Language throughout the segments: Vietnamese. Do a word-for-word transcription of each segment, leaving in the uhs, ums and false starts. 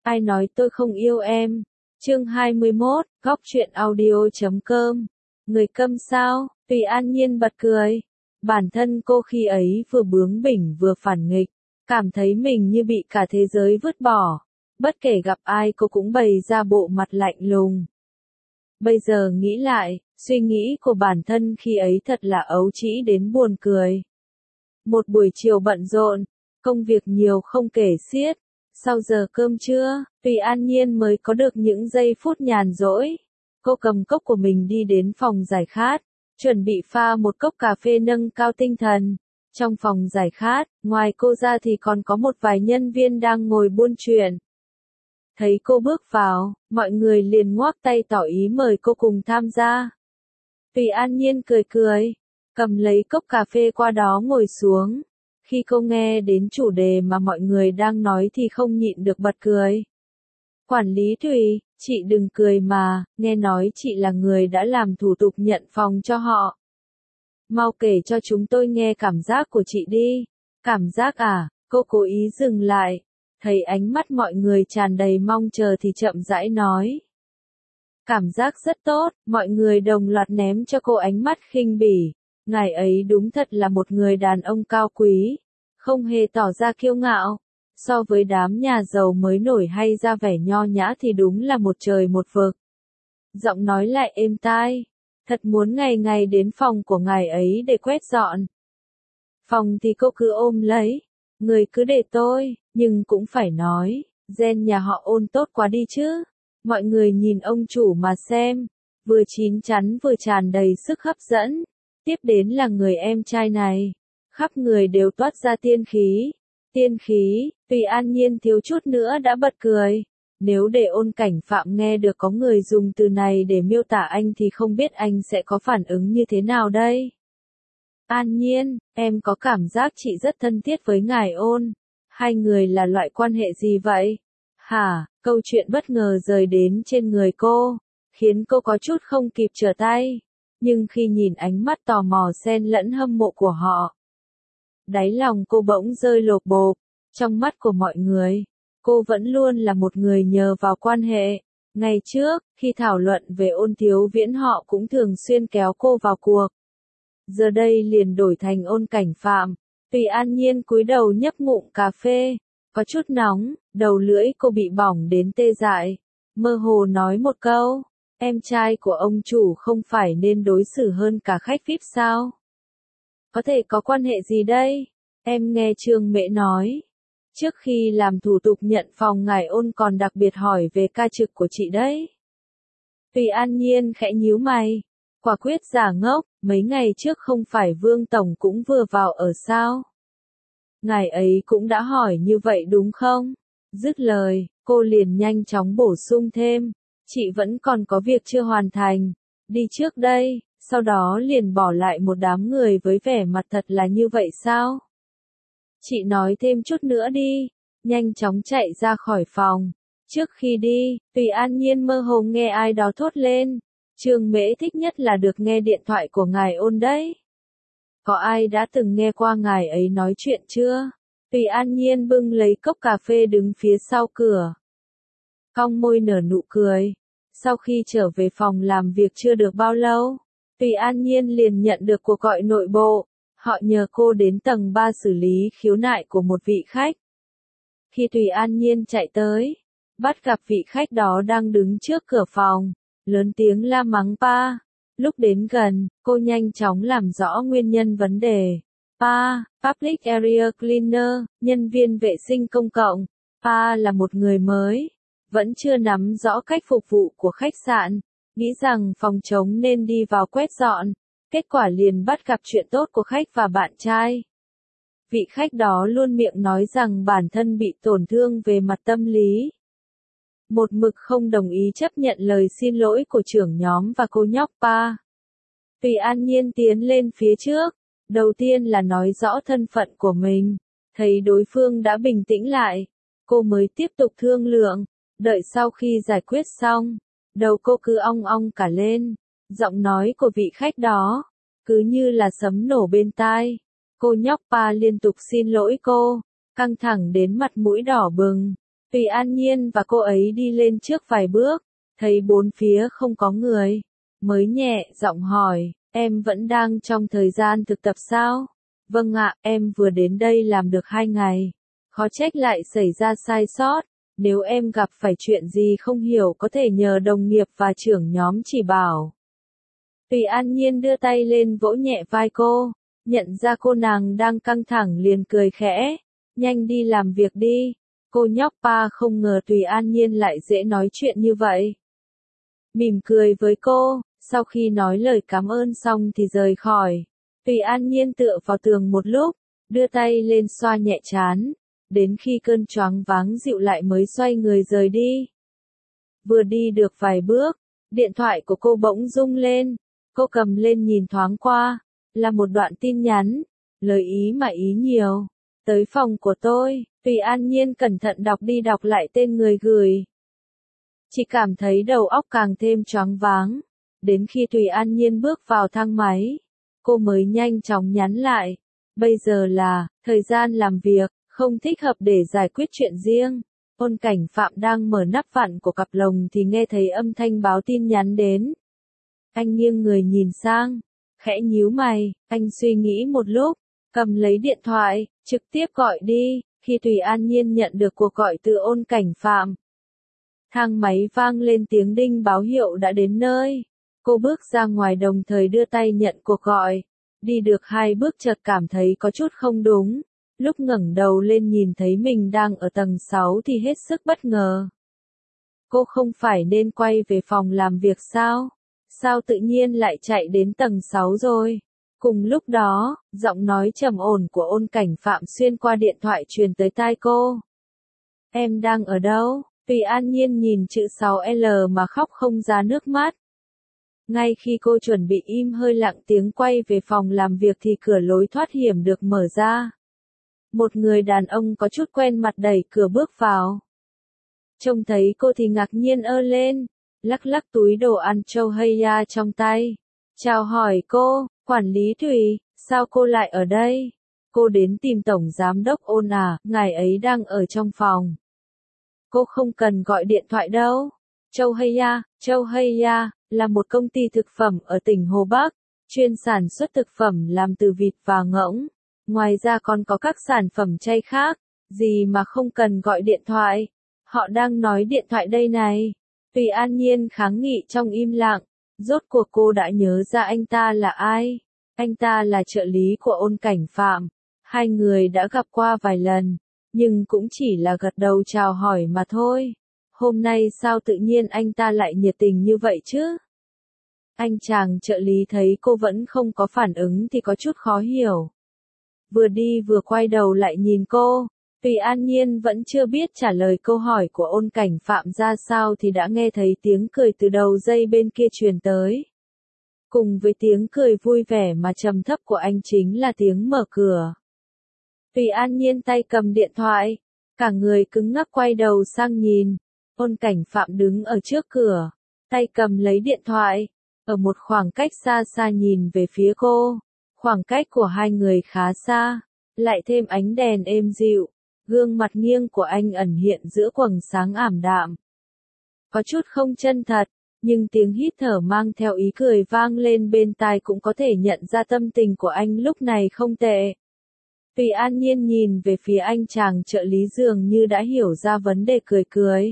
Ai nói tôi không yêu em? Chương hai mươi mốt, góc truyện audio chấm com. Người câm sao? Tùy An Nhiên bật cười. Bản thân cô khi ấy vừa bướng bỉnh vừa phản nghịch, cảm thấy mình như bị cả thế giới vứt bỏ. Bất kể gặp ai cô cũng bày ra bộ mặt lạnh lùng. Bây giờ nghĩ lại, suy nghĩ của bản thân khi ấy thật là ấu trĩ đến buồn cười. Một buổi chiều bận rộn, công việc nhiều không kể xiết. Sau giờ cơm trưa, Tùy An Nhiên mới có được những giây phút nhàn rỗi. Cô cầm cốc của mình đi đến phòng giải khát, chuẩn bị pha một cốc cà phê nâng cao tinh thần. Trong phòng giải khát, ngoài cô ra thì còn có một vài nhân viên đang ngồi buôn chuyện. Thấy cô bước vào, mọi người liền ngoác tay tỏ ý mời cô cùng tham gia. Tùy An Nhiên cười cười, cầm lấy cốc cà phê qua đó ngồi xuống. Khi cô nghe đến chủ đề mà mọi người đang nói thì không nhịn được bật cười. Quản lý Tùy, chị đừng cười mà, nghe nói chị là người đã làm thủ tục nhận phòng cho họ. Mau kể cho chúng tôi nghe cảm giác của chị đi. Cảm giác à? Cô cố ý dừng lại. Thấy ánh mắt mọi người tràn đầy mong chờ thì chậm rãi nói. Cảm giác rất tốt, mọi người đồng loạt ném cho cô ánh mắt khinh bỉ. Ngài ấy đúng thật là một người đàn ông cao quý, không hề tỏ ra kiêu ngạo. So với đám nhà giàu mới nổi hay ra vẻ nho nhã thì đúng là một trời một vực. Giọng nói lại êm tai, thật muốn ngày ngày đến phòng của ngài ấy để quét dọn. Phòng thì cô cứ ôm lấy, người cứ để tôi, nhưng cũng phải nói, gen nhà họ Ôn tốt quá đi chứ. Mọi người nhìn ông chủ mà xem, vừa chín chắn vừa tràn đầy sức hấp dẫn. Tiếp đến là người em trai này, khắp người đều toát ra tiên khí. Tiên khí, Tùy An Nhiên thiếu chút nữa đã bật cười. Nếu để Ôn Cảnh Phạm nghe được có người dùng từ này để miêu tả anh thì không biết anh sẽ có phản ứng như thế nào đây. An Nhiên, em có cảm giác chị rất thân thiết với ngài Ôn. Hai người là loại quan hệ gì vậy? Hả, câu chuyện bất ngờ rời đến trên người cô, khiến cô có chút không kịp trở tay. Nhưng khi nhìn ánh mắt tò mò xen lẫn hâm mộ của họ, đáy lòng cô bỗng rơi lột bột. Trong mắt của mọi người, cô vẫn luôn là một người nhờ vào quan hệ. Ngày trước, khi thảo luận về Ôn Thiếu Viễn họ cũng thường xuyên kéo cô vào cuộc. Giờ đây liền đổi thành Ôn Cảnh Phạm. Tùy An Nhiên cúi đầu nhấp ngụm cà phê, có chút nóng, đầu lưỡi cô bị bỏng đến tê dại. Mơ hồ nói một câu, em trai của ông chủ không phải nên đối xử hơn cả khách vi ai pi sao? Có thể có quan hệ gì đây? Em nghe Trương Mễ nói. Trước khi làm thủ tục nhận phòng ngài Ôn còn đặc biệt hỏi về ca trực của chị đấy. Tùy An Nhiên khẽ nhíu mày. Quả quyết giả ngốc, mấy ngày trước không phải Vương Tổng cũng vừa vào ở sao? Ngài ấy cũng đã hỏi như vậy đúng không? Dứt lời, cô liền nhanh chóng bổ sung thêm. Chị vẫn còn có việc chưa hoàn thành. Đi trước đây, sau đó liền bỏ lại một đám người với vẻ mặt thật là như vậy sao? Chị nói thêm chút nữa đi. Nhanh chóng chạy ra khỏi phòng. Trước khi đi, Tùy An Nhiên mơ hồ nghe ai đó thốt lên. Trương Mễ thích nhất là được nghe điện thoại của ngài Ôn đấy. Có ai đã từng nghe qua ngài ấy nói chuyện chưa? Tùy An Nhiên bưng lấy cốc cà phê đứng phía sau cửa. Cong môi nở nụ cười. Sau khi trở về phòng làm việc chưa được bao lâu, Tùy An Nhiên liền nhận được cuộc gọi nội bộ. Họ nhờ cô đến tầng ba xử lý khiếu nại của một vị khách. Khi Tùy An Nhiên chạy tới, bắt gặp vị khách đó đang đứng trước cửa phòng, lớn tiếng la mắng pa. Lúc đến gần, cô nhanh chóng làm rõ nguyên nhân vấn đề. Pa, Public Area Cleaner, nhân viên vệ sinh công cộng. Pa là một người mới, vẫn chưa nắm rõ cách phục vụ của khách sạn, nghĩ rằng phòng trống nên đi vào quét dọn. Kết quả liền bắt gặp chuyện tốt của khách và bạn trai. Vị khách đó luôn miệng nói rằng bản thân bị tổn thương về mặt tâm lý. Một mực không đồng ý chấp nhận lời xin lỗi của trưởng nhóm và cô nhóc Pa. Tùy An Nhiên tiến lên phía trước. Đầu tiên là nói rõ thân phận của mình. Thấy đối phương đã bình tĩnh lại, cô mới tiếp tục thương lượng. Đợi sau khi giải quyết xong, đầu cô cứ ong ong cả lên. Giọng nói của vị khách đó, cứ như là sấm nổ bên tai. Cô nhóc Pa liên tục xin lỗi cô, căng thẳng đến mặt mũi đỏ bừng. Tùy An Nhiên và cô ấy đi lên trước vài bước, thấy bốn phía không có người, mới nhẹ giọng hỏi, em vẫn đang trong thời gian thực tập sao? Vâng ạ, em vừa đến đây làm được hai ngày. Khó trách lại xảy ra sai sót, nếu em gặp phải chuyện gì không hiểu có thể nhờ đồng nghiệp và trưởng nhóm chỉ bảo. Tùy An Nhiên đưa tay lên vỗ nhẹ vai cô, nhận ra cô nàng đang căng thẳng liền cười khẽ, nhanh đi làm việc đi. Cô nhóc pa không ngờ Tùy An Nhiên lại dễ nói chuyện như vậy. Mỉm cười với cô, sau khi nói lời cảm ơn xong thì rời khỏi. Tùy An Nhiên tựa vào tường một lúc, đưa tay lên xoa nhẹ trán, đến khi cơn choáng váng dịu lại mới xoay người rời đi. Vừa đi được vài bước, điện thoại của cô bỗng rung lên, cô cầm lên nhìn thoáng qua, là một đoạn tin nhắn, lời ý mà ý nhiều. Tới phòng của tôi, Tùy An Nhiên cẩn thận đọc đi đọc lại tên người gửi. Chỉ cảm thấy đầu óc càng thêm choáng váng, đến khi Tùy An Nhiên bước vào thang máy, cô mới nhanh chóng nhắn lại, bây giờ là, thời gian làm việc, không thích hợp để giải quyết chuyện riêng. Ôn Cảnh Phạm đang mở nắp vặn của cặp lồng thì nghe thấy âm thanh báo tin nhắn đến. Anh nghiêng người nhìn sang, khẽ nhíu mày, anh suy nghĩ một lúc, cầm lấy điện thoại, trực tiếp gọi đi, khi Tùy An Nhiên nhận được cuộc gọi từ Ôn Cảnh Phạm. Thang máy vang lên tiếng đinh báo hiệu đã đến nơi. Cô bước ra ngoài đồng thời đưa tay nhận cuộc gọi. Đi được hai bước chợt cảm thấy có chút không đúng. Lúc ngẩng đầu lên nhìn thấy mình đang ở tầng sáu thì hết sức bất ngờ. Cô không phải nên quay về phòng làm việc sao? Sao tự nhiên lại chạy đến tầng sáu rồi? Cùng lúc đó, giọng nói trầm ổn của Ôn Cảnh Phạm xuyên qua điện thoại truyền tới tai cô. Em đang ở đâu? Tùy An Nhiên nhìn chữ sáu L mà khóc không ra nước mắt. Ngay khi cô chuẩn bị im hơi lặng tiếng quay về phòng làm việc thì cửa lối thoát hiểm được mở ra. Một người đàn ông có chút quen mặt đẩy cửa bước vào. Trông thấy cô thì ngạc nhiên ơ lên, lắc lắc túi đồ ăn Châu Hay Ya trong tay. Chào hỏi cô, quản lý Thùy, sao cô lại ở đây? Cô đến tìm Tổng Giám đốc Ôn à, ngài ấy đang ở trong phòng. Cô không cần gọi điện thoại đâu. Châu Hay Ya, Châu Hay Ya, là một công ty thực phẩm ở tỉnh Hồ Bắc, chuyên sản xuất thực phẩm làm từ vịt và ngỗng. Ngoài ra còn có các sản phẩm chay khác, gì mà không cần gọi điện thoại. Họ đang nói điện thoại đây này. Tùy An Nhiên kháng nghị trong im lặng, rốt cuộc cô đã nhớ ra anh ta là ai. Anh ta là trợ lý của Ôn Cảnh Phạm. Hai người đã gặp qua vài lần, nhưng cũng chỉ là gật đầu chào hỏi mà thôi. Hôm nay sao tự nhiên anh ta lại nhiệt tình như vậy chứ? Anh chàng trợ lý thấy cô vẫn không có phản ứng thì có chút khó hiểu. Vừa đi vừa quay đầu lại nhìn cô. Tùy An Nhiên vẫn chưa biết trả lời câu hỏi của Ôn Cảnh Phạm ra sao thì đã nghe thấy tiếng cười từ đầu dây bên kia truyền tới. Cùng với tiếng cười vui vẻ mà trầm thấp của anh chính là tiếng mở cửa. Tùy An Nhiên tay cầm điện thoại, cả người cứng ngắc quay đầu sang nhìn. Ôn Cảnh Phạm đứng ở trước cửa, tay cầm lấy điện thoại, ở một khoảng cách xa xa nhìn về phía cô. Khoảng cách của hai người khá xa, lại thêm ánh đèn êm dịu, gương mặt nghiêng của anh ẩn hiện giữa quầng sáng ảm đạm. Có chút không chân thật, nhưng tiếng hít thở mang theo ý cười vang lên bên tai cũng có thể nhận ra tâm tình của anh lúc này không tệ. Tùy An Nhiên nhìn về phía anh chàng trợ lý dường như đã hiểu ra vấn đề cười cười.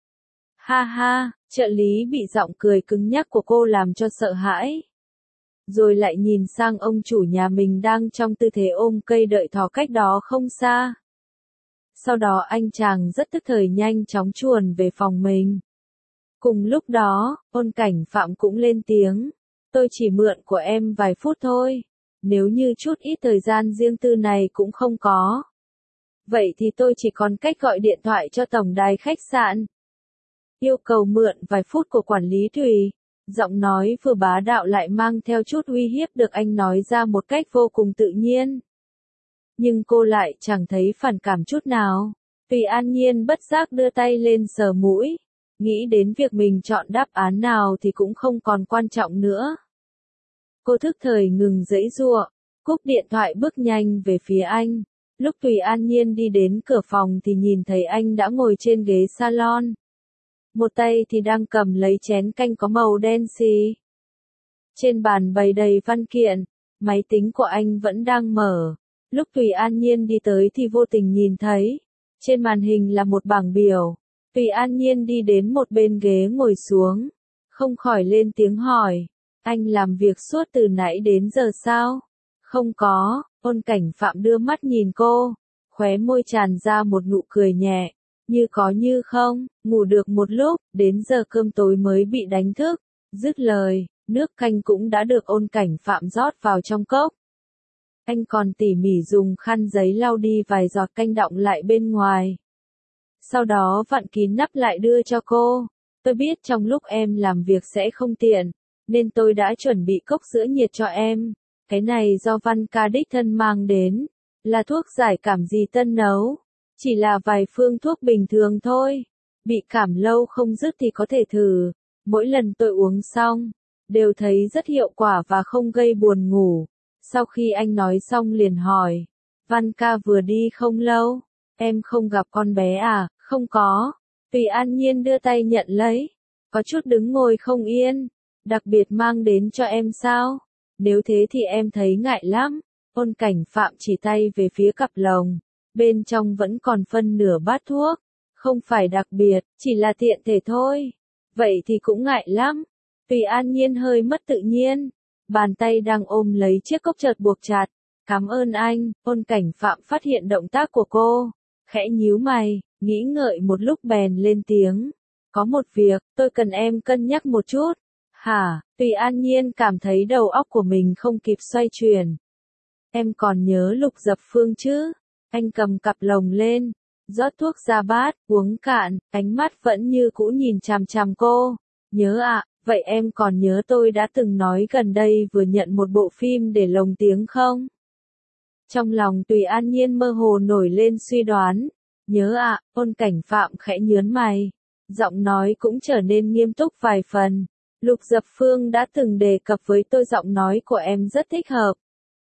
Ha ha, trợ lý bị giọng cười cứng nhắc của cô làm cho sợ hãi. Rồi lại nhìn sang ông chủ nhà mình đang trong tư thế ôm cây đợi thỏ cách đó không xa. Sau đó anh chàng rất tức thời nhanh chóng chuồn về phòng mình. Cùng lúc đó, Ôn Cảnh Phạm cũng lên tiếng. Tôi chỉ mượn của em vài phút thôi. Nếu như chút ít thời gian riêng tư này cũng không có. Vậy thì tôi chỉ còn cách gọi điện thoại cho tổng đài khách sạn. Yêu cầu mượn vài phút của quản lý Thùy. Giọng nói vừa bá đạo lại mang theo chút uy hiếp được anh nói ra một cách vô cùng tự nhiên. Nhưng cô lại chẳng thấy phản cảm chút nào. Tùy An Nhiên bất giác đưa tay lên sờ mũi. Nghĩ đến việc mình chọn đáp án nào thì cũng không còn quan trọng nữa. Cô thức thời ngừng giãy giụa, cúp điện thoại bước nhanh về phía anh. Lúc Tùy An Nhiên đi đến cửa phòng thì nhìn thấy anh đã ngồi trên ghế salon. Một tay thì đang cầm lấy chén canh có màu đen xì. Trên bàn bày đầy văn kiện, máy tính của anh vẫn đang mở. Lúc Tùy An Nhiên đi tới thì vô tình nhìn thấy, trên màn hình là một bảng biểu. Tùy An Nhiên đi đến một bên ghế ngồi xuống, không khỏi lên tiếng hỏi, anh làm việc suốt từ nãy đến giờ sao? Không có, Ôn Cảnh Phạm đưa mắt nhìn cô, khóe môi tràn ra một nụ cười nhẹ, như có như không, ngủ được một lúc, đến giờ cơm tối mới bị đánh thức. Dứt lời, nước canh cũng đã được Ôn Cảnh Phạm rót vào trong cốc. Anh còn tỉ mỉ dùng khăn giấy lau đi vài giọt canh đọng lại bên ngoài. Sau đó vặn kín nắp lại đưa cho cô. Tôi biết trong lúc em làm việc sẽ không tiện, nên tôi đã chuẩn bị cốc sữa nhiệt cho em. Cái này do Văn ca đích thân mang đến, là thuốc giải cảm gì tân nấu. Chỉ là vài phương thuốc bình thường thôi. Bị cảm lâu không dứt thì có thể thử. Mỗi lần tôi uống xong, đều thấy rất hiệu quả và không gây buồn ngủ. Sau khi anh nói xong liền hỏi, Văn ca vừa đi không lâu, em không gặp con bé à? Không có. Tùy An Nhiên đưa tay nhận lấy, có chút đứng ngồi không yên, đặc biệt mang đến cho em sao? Nếu thế thì em thấy ngại lắm. Ôn Cảnh Phạm chỉ tay về phía cặp lồng, bên trong vẫn còn phân nửa bát thuốc, không phải đặc biệt, chỉ là tiện thể thôi. Vậy thì cũng ngại lắm. Tùy An Nhiên hơi mất tự nhiên, bàn tay đang ôm lấy chiếc cốc chợt buộc chặt. Cảm ơn anh. Ôn Cảnh Phạm phát hiện động tác của cô, khẽ nhíu mày, nghĩ ngợi một lúc bèn lên tiếng. Có một việc, tôi cần em cân nhắc một chút. Hả? Tùy An Nhiên cảm thấy đầu óc của mình không kịp xoay chuyển. Em còn nhớ Lục Dập Phương chứ? Anh cầm cặp lồng lên, rót thuốc ra bát, uống cạn, ánh mắt vẫn như cũ nhìn chằm chằm cô. Nhớ ạ, vậy em còn nhớ tôi đã từng nói gần đây vừa nhận một bộ phim để lồng tiếng không? Trong lòng Tùy An Nhiên mơ hồ nổi lên suy đoán. Nhớ ạ, Ôn Cảnh Phạm khẽ nhớn mày. Giọng nói cũng trở nên nghiêm túc vài phần. Lục Dập Phương đã từng đề cập với tôi giọng nói của em rất thích hợp.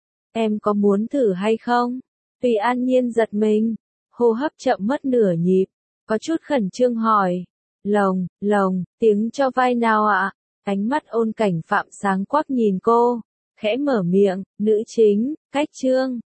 Em có muốn thử hay không? Tùy An Nhiên giật mình, hô hấp chậm mất nửa nhịp, có chút khẩn trương hỏi. Lồng, lồng, tiếng cho vai nào ạ? Ánh mắt Ôn Cảnh Phạm sáng quắc nhìn cô, khẽ mở miệng, nữ chính, Cách Trương.